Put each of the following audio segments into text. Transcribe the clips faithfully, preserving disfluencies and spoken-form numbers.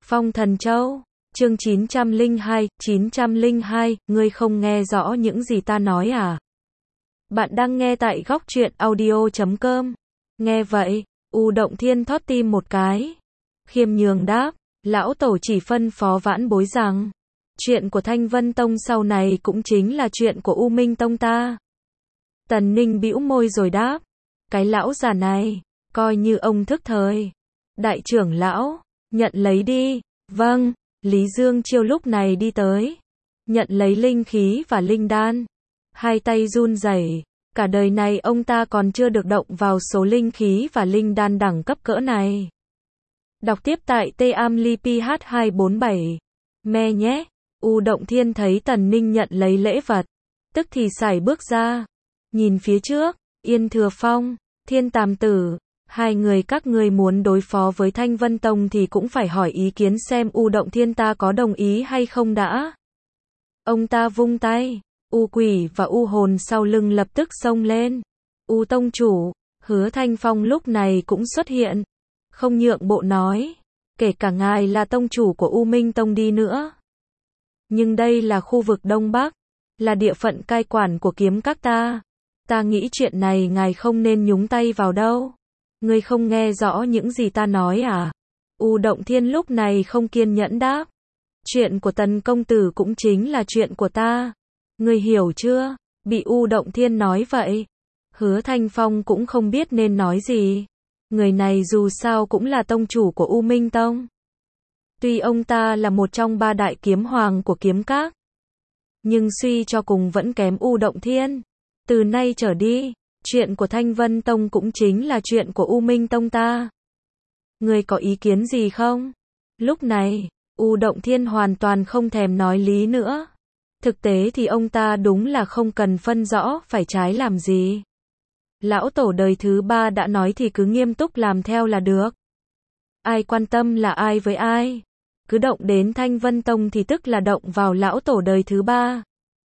Phong Thần Châu, chương chín trăm lẻ hai, chín trăm lẻ hai, ngươi không nghe rõ những gì ta nói à? Bạn đang nghe tại góc truyện audio chấm com. Nghe vậy, U Động Thiên thót tim một cái. Khiêm nhường đáp, lão tổ chỉ phân phó vãn bối rằng, chuyện của Thanh Vân Tông sau này cũng chính là chuyện của U Minh Tông ta. Tần Ninh bĩu môi rồi đáp, cái lão già này, coi như ông thức thời. Đại trưởng lão, nhận lấy đi. Vâng, Lý Dương Chiêu lúc này đi tới, nhận lấy linh khí và linh đan. Hai tay run rẩy, cả đời này ông ta còn chưa được động vào số linh khí và linh đan đẳng cấp cỡ này. Đọc tiếp tại T A M L I P H hai bốn bảy. Me nhé. U Động Thiên thấy Tần Ninh nhận lấy lễ vật, tức thì sải bước ra, nhìn phía trước, Yên Thừa Phong, Thiên Tàm Tử, hai người các ngươi muốn đối phó với Thanh Vân Tông thì cũng phải hỏi ý kiến xem U Động Thiên ta có đồng ý hay không đã. Ông ta vung tay, U Quỷ và U Hồn sau lưng lập tức xông lên. U Tông chủ, Hứa Thanh Phong lúc này cũng xuất hiện, không nhượng bộ nói, kể cả ngài là tông chủ của U Minh Tông đi nữa, nhưng đây là khu vực Đông Bắc, là địa phận cai quản của kiếm các ta. Ta nghĩ chuyện này ngài không nên nhúng tay vào đâu. Ngươi không nghe rõ những gì ta nói à? U Động Thiên lúc này không kiên nhẫn đáp. Chuyện của Tần công tử cũng chính là chuyện của ta. Ngươi hiểu chưa? Bị U Động Thiên nói vậy, Hứa Thanh Phong cũng không biết nên nói gì. Người này dù sao cũng là tông chủ của U Minh Tông. Tuy ông ta là một trong ba đại kiếm hoàng của kiếm các, nhưng suy cho cùng vẫn kém U Động Thiên. Từ nay trở đi, chuyện của Thanh Vân Tông cũng chính là chuyện của U Minh Tông ta. Ngươi có ý kiến gì không? Lúc này, U Động Thiên hoàn toàn không thèm nói lý nữa. Thực tế thì ông ta đúng là không cần phân rõ phải trái làm gì. Lão tổ đời thứ ba đã nói thì cứ nghiêm túc làm theo là được. Ai quan tâm là ai với ai? Cứ động đến Thanh Vân Tông thì tức là động vào lão tổ đời thứ ba.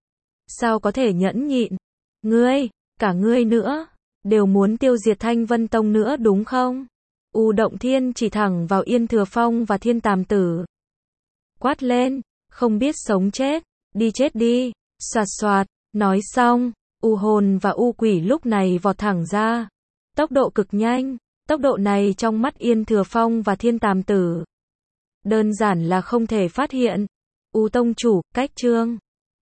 Sao có thể nhẫn nhịn? Ngươi, cả ngươi nữa, đều muốn tiêu diệt Thanh Vân Tông nữa đúng không? U Động Thiên chỉ thẳng vào Yên Thừa Phong và Thiên Tàm Tử. Quát lên, không biết sống chết, đi chết đi, xoạt xoạt, nói xong, U Hồn và U Quỷ lúc này vọt thẳng ra. Tốc độ cực nhanh, tốc độ này trong mắt Yên Thừa Phong và Thiên Tàm Tử đơn giản là không thể phát hiện. U Tông chủ, cách chương